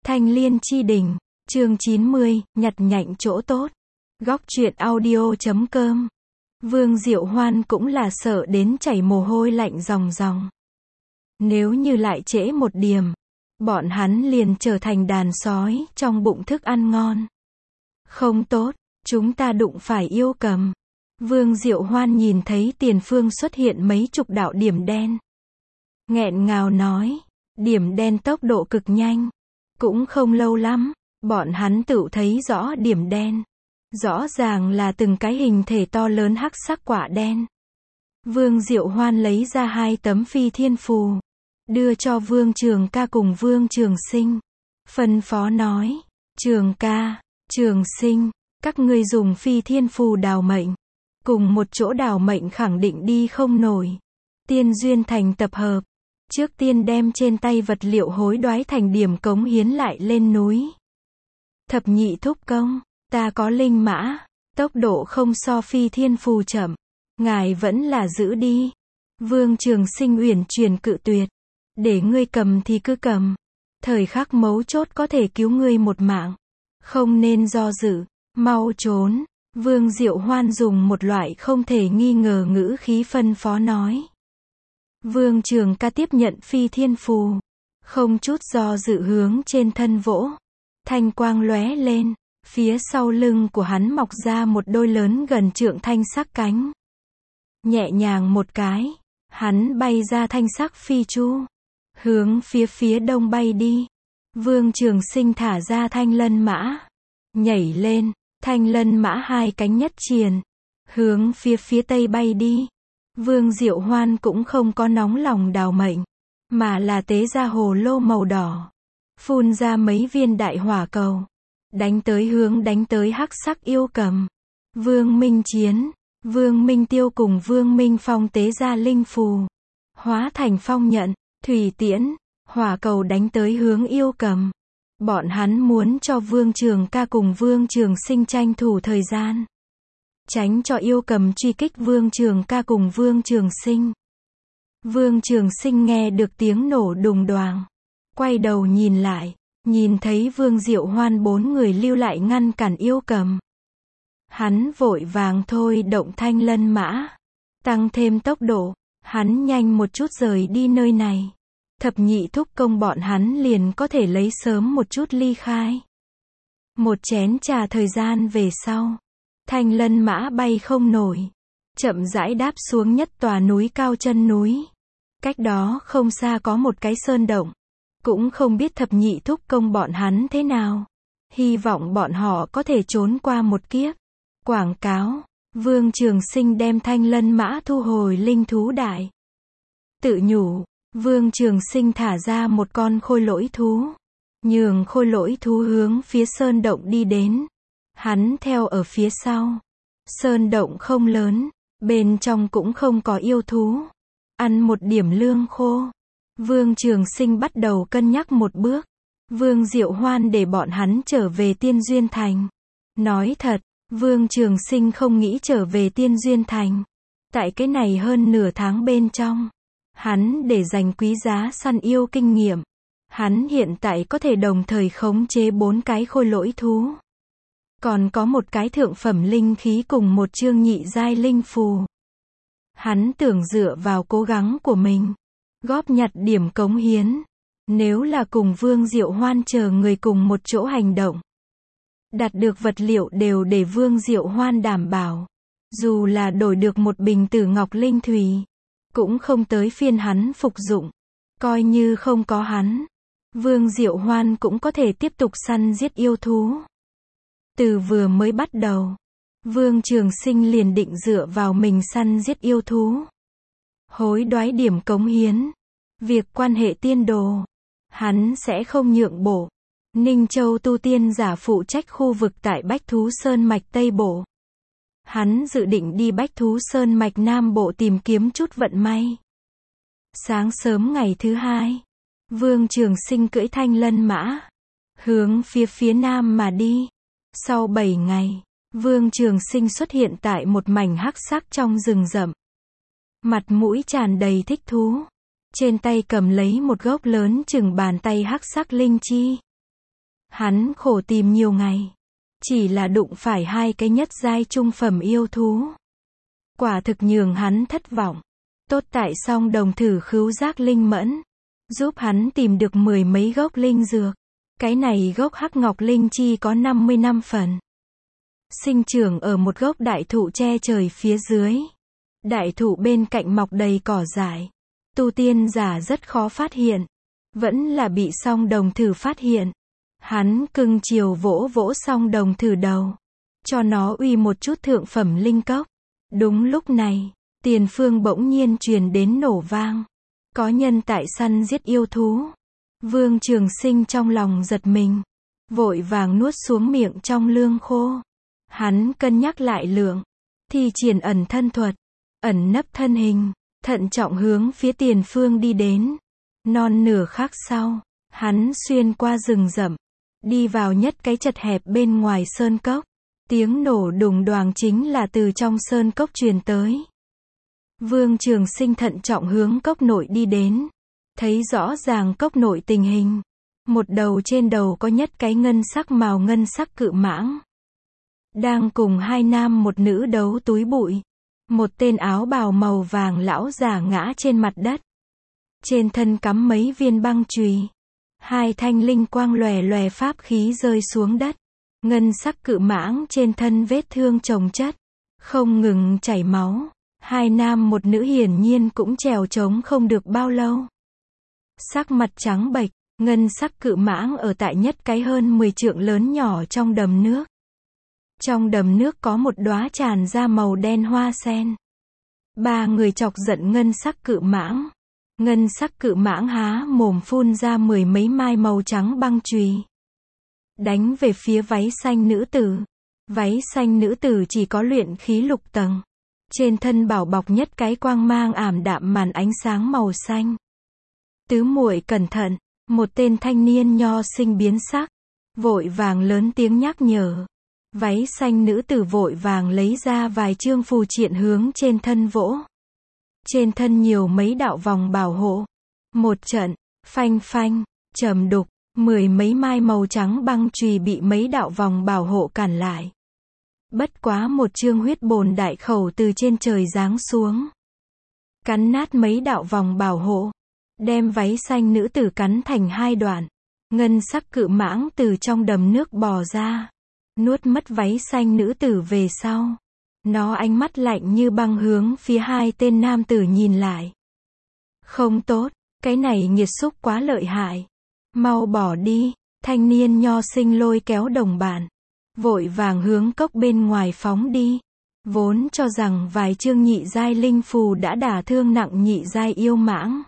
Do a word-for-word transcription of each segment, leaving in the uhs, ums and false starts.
Thanh Liên Chi Đỉnh, chương chín mươi, nhặt nhạnh chỗ tốt. Góc truyện audio chấm com. Vương Diệu Hoan cũng là sợ đến chảy mồ hôi lạnh ròng ròng. Nếu như lại trễ một điểm, bọn hắn liền trở thành đàn sói trong bụng thức ăn ngon. Không tốt, chúng ta đụng phải yêu cầm. Vương Diệu Hoan nhìn thấy tiền phương xuất hiện mấy chục đạo điểm đen. Nghẹn ngào nói, điểm đen tốc độ cực nhanh. Cũng không lâu lắm, bọn hắn tự thấy rõ điểm đen. Rõ ràng là từng cái hình thể to lớn hắc sắc quả đen. Vương Diệu Hoan lấy ra hai tấm phi thiên phù, đưa cho Vương Trường Ca cùng Vương Trường Sinh. Phân phó nói, Trường Ca, Trường Sinh, các ngươi dùng phi thiên phù đào mệnh. Cùng một chỗ đào mệnh khẳng định đi không nổi. Tiên duyên thành tập hợp. Trước tiên đem trên tay vật liệu hối đoái thành điểm cống hiến lại lên núi. Thập nhị thúc công, ta có linh mã, tốc độ không so phi thiên phù chậm. Ngài vẫn là giữ đi. Vương Trường Sinh uyển chuyển cự tuyệt. Để ngươi cầm thì cứ cầm. Thời khắc mấu chốt có thể cứu ngươi một mạng. Không nên do dự, mau trốn. Vương Diệu Hoan dùng một loại không thể nghi ngờ ngữ khí phân phó nói. Vương Trường Ca tiếp nhận phi thiên phù, không chút do dự hướng trên thân vỗ. Thanh quang lóe lên, phía sau lưng của hắn mọc ra một đôi lớn gần trượng thanh sắc cánh. Nhẹ nhàng một cái, hắn bay ra thanh sắc phi chu, hướng phía phía đông bay đi. Vương Trường Sinh thả ra thanh lân mã, nhảy lên, thanh lân mã hai cánh nhất triền, hướng phía phía tây bay đi. Vương Diệu Hoan cũng không có nóng lòng đào mệnh, mà là tế ra hồ lô màu đỏ, phun ra mấy viên đại hỏa cầu, đánh tới hướng đánh tới hắc sắc yêu cầm. Vương Minh Chiến, Vương Minh Tiêu cùng Vương Minh Phong tế ra linh phù, hóa thành phong nhận, thủy tiễn, hỏa cầu đánh tới hướng yêu cầm. Bọn hắn muốn cho Vương Trường Ca cùng Vương Trường Sinh tranh thủ thời gian, tránh cho yêu cầm truy kích Vương Trường Ca cùng Vương Trường Sinh. Vương Trường Sinh nghe được tiếng nổ đùng đoàng, quay đầu nhìn lại, nhìn thấy Vương Diệu Hoan bốn người lưu lại ngăn cản yêu cầm. Hắn vội vàng thôi động thanh lân mã, tăng thêm tốc độ, hắn nhanh một chút rời đi nơi này. Thập nhị thúc công bọn hắn liền có thể lấy sớm một chút ly khai. Một chén trà thời gian về sau, thanh lân mã bay không nổi, chậm rãi đáp xuống nhất tòa núi cao chân núi. Cách đó không xa có một cái sơn động, cũng không biết thập nhị thúc công bọn hắn thế nào. Hy vọng bọn họ có thể trốn qua một kiếp. Quảng cáo, Vương Trường Sinh đem thanh lân mã thu hồi linh thú đại. Tự nhủ, Vương Trường Sinh thả ra một con khôi lỗi thú, nhường khôi lỗi thú hướng phía sơn động đi đến. Hắn theo ở phía sau. Sơn động không lớn, bên trong cũng không có yêu thú. Ăn một điểm lương khô. Vương Trường Sinh bắt đầu cân nhắc một bước. Vương Diệu Hoan để bọn hắn trở về Tiên Duyên Thành. Nói thật, Vương Trường Sinh không nghĩ trở về Tiên Duyên Thành. Tại cái này hơn nửa tháng bên trong, hắn để dành quý giá săn yêu kinh nghiệm. Hắn hiện tại có thể đồng thời khống chế bốn cái khôi lỗi thú. Còn có một cái thượng phẩm linh khí cùng một chương nhị giai linh phù. Hắn tưởng dựa vào cố gắng của mình, góp nhặt điểm cống hiến. Nếu là cùng Vương Diệu Hoan chờ người cùng một chỗ hành động, đạt được vật liệu đều để Vương Diệu Hoan đảm bảo. Dù là đổi được một bình tử ngọc linh thủy, cũng không tới phiên hắn phục dụng. Coi như không có hắn, Vương Diệu Hoan cũng có thể tiếp tục săn giết yêu thú. Từ vừa mới bắt đầu, Vương Trường Sinh liền định dựa vào mình săn giết yêu thú. Hối đoái điểm cống hiến. Việc quan hệ tiên đồ, hắn sẽ không nhượng bộ. Ninh Châu tu tiên giả phụ trách khu vực tại Bách Thú Sơn Mạch Tây Bộ. Hắn dự định đi Bách Thú Sơn Mạch Nam Bộ tìm kiếm chút vận may. Sáng sớm ngày thứ hai, Vương Trường Sinh cưỡi thanh lân mã, hướng phía phía nam mà đi. Sau bảy ngày, Vương Trường Sinh xuất hiện tại một mảnh hắc sắc trong rừng rậm. Mặt mũi tràn đầy thích thú. Trên tay cầm lấy một gốc lớn chừng bàn tay hắc sắc linh chi. Hắn khổ tìm nhiều ngày. Chỉ là đụng phải hai cái nhất giai trung phẩm yêu thú. Quả thực nhường hắn thất vọng. Tốt tại song đồng thử khứu giác linh mẫn. Giúp hắn tìm được mười mấy gốc linh dược. Cái này gốc hắc ngọc linh chi có năm mươi năm phần. Sinh trưởng ở một gốc đại thụ che trời phía dưới. Đại thụ bên cạnh mọc đầy cỏ dại. Tu tiên giả rất khó phát hiện. Vẫn là bị song đồng thử phát hiện. Hắn cưng chiều vỗ vỗ song đồng thử đầu. Cho nó uy một chút thượng phẩm linh cốc. Đúng lúc này, tiền phương bỗng nhiên truyền đến nổ vang. Có nhân tại săn giết yêu thú. Vương Trường Sinh trong lòng giật mình. Vội vàng nuốt xuống miệng trong lương khô. Hắn cân nhắc lại lượng. Thi triển ẩn thân thuật. Ẩn nấp thân hình. Thận trọng hướng phía tiền phương đi đến. Non nửa khắc sau. Hắn xuyên qua rừng rậm. Đi vào nhất cái chật hẹp bên ngoài sơn cốc. Tiếng nổ đùng đoàng chính là từ trong sơn cốc truyền tới. Vương Trường Sinh thận trọng hướng cốc nội đi đến. Thấy rõ ràng cốc nội tình hình. Một đầu trên đầu có nhất cái ngân sắc màu ngân sắc cự mãng. Đang cùng hai nam một nữ đấu túi bụi. Một tên áo bào màu vàng lão già ngã trên mặt đất. Trên thân cắm mấy viên băng chùy. Hai thanh linh quang lòe lòe pháp khí rơi xuống đất. Ngân sắc cự mãng trên thân vết thương chồng chất. Không ngừng chảy máu. Hai nam một nữ hiển nhiên cũng trèo trống không được bao lâu. Sắc mặt trắng bệch, ngân sắc cự mãng ở tại nhất cái hơn mười trượng lớn nhỏ trong đầm nước. Trong đầm nước có một đóa tràn ra màu đen hoa sen. Ba người chọc giận ngân sắc cự mãng. Ngân sắc cự mãng há mồm phun ra mười mấy mai màu trắng băng chùy. Đánh về phía váy xanh nữ tử. Váy xanh nữ tử chỉ có luyện khí lục tầng. Trên thân bảo bọc nhất cái quang mang ảm đạm màn ánh sáng màu xanh. Tứ muội cẩn thận, một tên thanh niên nho sinh biến sắc. Vội vàng lớn tiếng nhắc nhở. Váy xanh nữ tử vội vàng lấy ra vài chương phù triện hướng trên thân vỗ. Trên thân nhiều mấy đạo vòng bảo hộ. Một trận, phanh phanh, trầm đục, mười mấy mai màu trắng băng chùy bị mấy đạo vòng bảo hộ cản lại. Bất quá một chương huyết bồn đại khẩu từ trên trời giáng xuống. Cắn nát mấy đạo vòng bảo hộ. Đem váy xanh nữ tử cắn thành hai đoạn. Ngân sắc cự mãng từ trong đầm nước bò ra. Nuốt mất váy xanh nữ tử về sau. Nó ánh mắt lạnh như băng hướng phía hai tên nam tử nhìn lại. Không tốt, cái này nghiệt xúc quá lợi hại. Mau bỏ đi, thanh niên nho sinh lôi kéo đồng bạn. Vội vàng hướng cốc bên ngoài phóng đi. Vốn cho rằng vài chương nhị giai linh phù đã đả thương nặng nhị giai yêu mãng.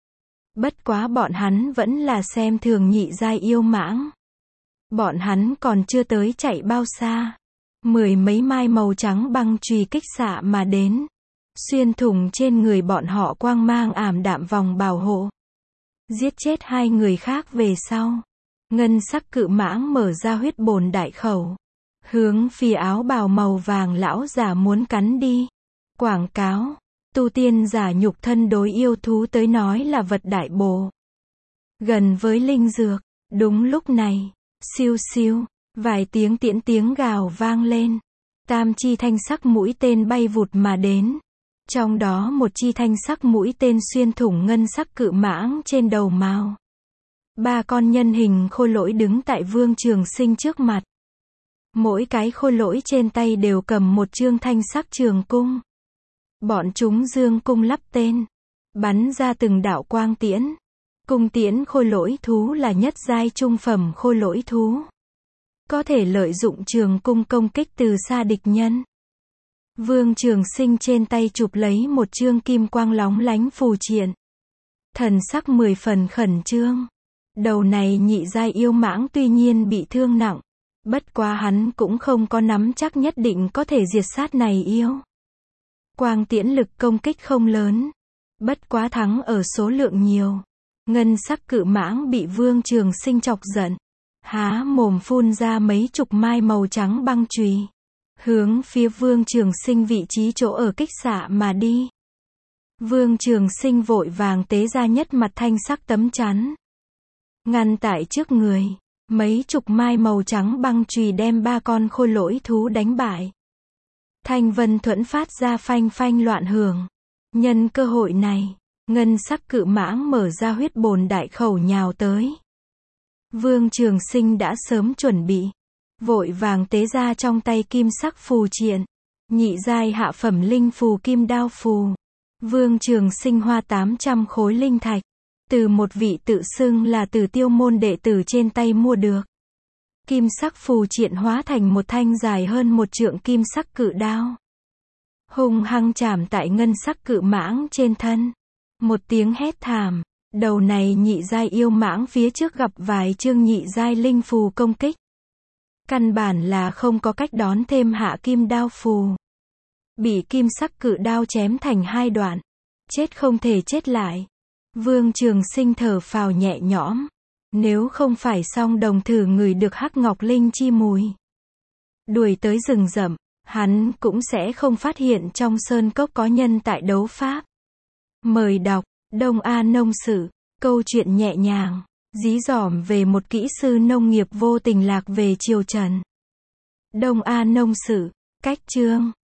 Bất quá bọn hắn vẫn là xem thường nhị giai yêu mãng. Bọn hắn còn chưa tới chạy bao xa. Mười mấy mai màu trắng băng chùy kích xạ mà đến. Xuyên thủng trên người bọn họ quang mang ảm đạm vòng bảo hộ. Giết chết hai người khác về sau. Ngân sắc cự mãng mở ra huyết bồn đại khẩu. Hướng phía áo bào màu vàng lão già muốn cắn đi. Quảng cáo. Tu tiên giả nhục thân đối yêu thú tới nói là vật đại bổ. Gần với linh dược. Đúng lúc này. Siêu siêu. Vài tiếng tiễn tiếng gào vang lên. Tam chi thanh sắc mũi tên bay vụt mà đến. Trong đó một chi thanh sắc mũi tên xuyên thủng ngân sắc cự mãng trên đầu mao. Ba con nhân hình khôi lỗi đứng tại Vương Trường Sinh trước mặt. Mỗi cái khôi lỗi trên tay đều cầm một chương thanh sắc trường cung. Bọn chúng dương cung lắp tên. Bắn ra từng đạo quang tiễn. Cung tiễn khôi lỗi thú là nhất giai trung phẩm khôi lỗi thú. Có thể lợi dụng trường cung công kích từ xa địch nhân. Vương Trường Sinh trên tay chụp lấy một chương kim quang lóng lánh phù triện. Thần sắc mười phần khẩn trương. Đầu này nhị giai yêu mãng tuy nhiên bị thương nặng. Bất quá hắn cũng không có nắm chắc nhất định có thể diệt sát này yêu. Quang tiễn lực công kích không lớn. Bất quá thắng ở số lượng nhiều. Ngân sắc cự mãng bị Vương Trường Sinh chọc giận. Há mồm phun ra mấy chục mai màu trắng băng chùy. Hướng phía Vương Trường Sinh vị trí chỗ ở kích xạ mà đi. Vương Trường Sinh vội vàng tế ra nhất mặt thanh sắc tấm chắn. Ngăn tại trước người. Mấy chục mai màu trắng băng chùy đem ba con khôi lỗi thú đánh bại. Thanh vân thuẫn phát ra phanh phanh loạn hưởng. Nhân cơ hội này, ngân sắc cự mãng mở ra huyết bồn đại khẩu nhào tới. Vương Trường Sinh đã sớm chuẩn bị, vội vàng tế ra trong tay kim sắc phù triện, nhị giai hạ phẩm linh phù kim đao phù. Vương Trường Sinh hoa tám trăm khối linh thạch, từ một vị tự xưng là Tử Tiêu môn đệ tử trên tay mua được. Kim sắc phù triện hóa thành một thanh dài hơn một trượng kim sắc cự đao, hung hăng chạm tại ngân sắc cự mãng trên thân. Một tiếng hét thảm, đầu này nhị giai yêu mãng phía trước gặp vài chương nhị giai linh phù công kích, căn bản là không có cách đón thêm hạ kim đao phù. Bị kim sắc cự đao chém thành hai đoạn, chết không thể chết lại. Vương Trường Sinh thở phào nhẹ nhõm, nếu không phải song đồng thử ngửi được hắc ngọc linh chi mùi, đuổi tới rừng rậm, hắn cũng sẽ không phát hiện trong sơn cốc có nhân tại đấu pháp. Mời đọc Đông A Nông Sử, câu chuyện nhẹ nhàng, dí dỏm về một kỹ sư nông nghiệp vô tình lạc về triều Trần. Đông A Nông Sử, cách chương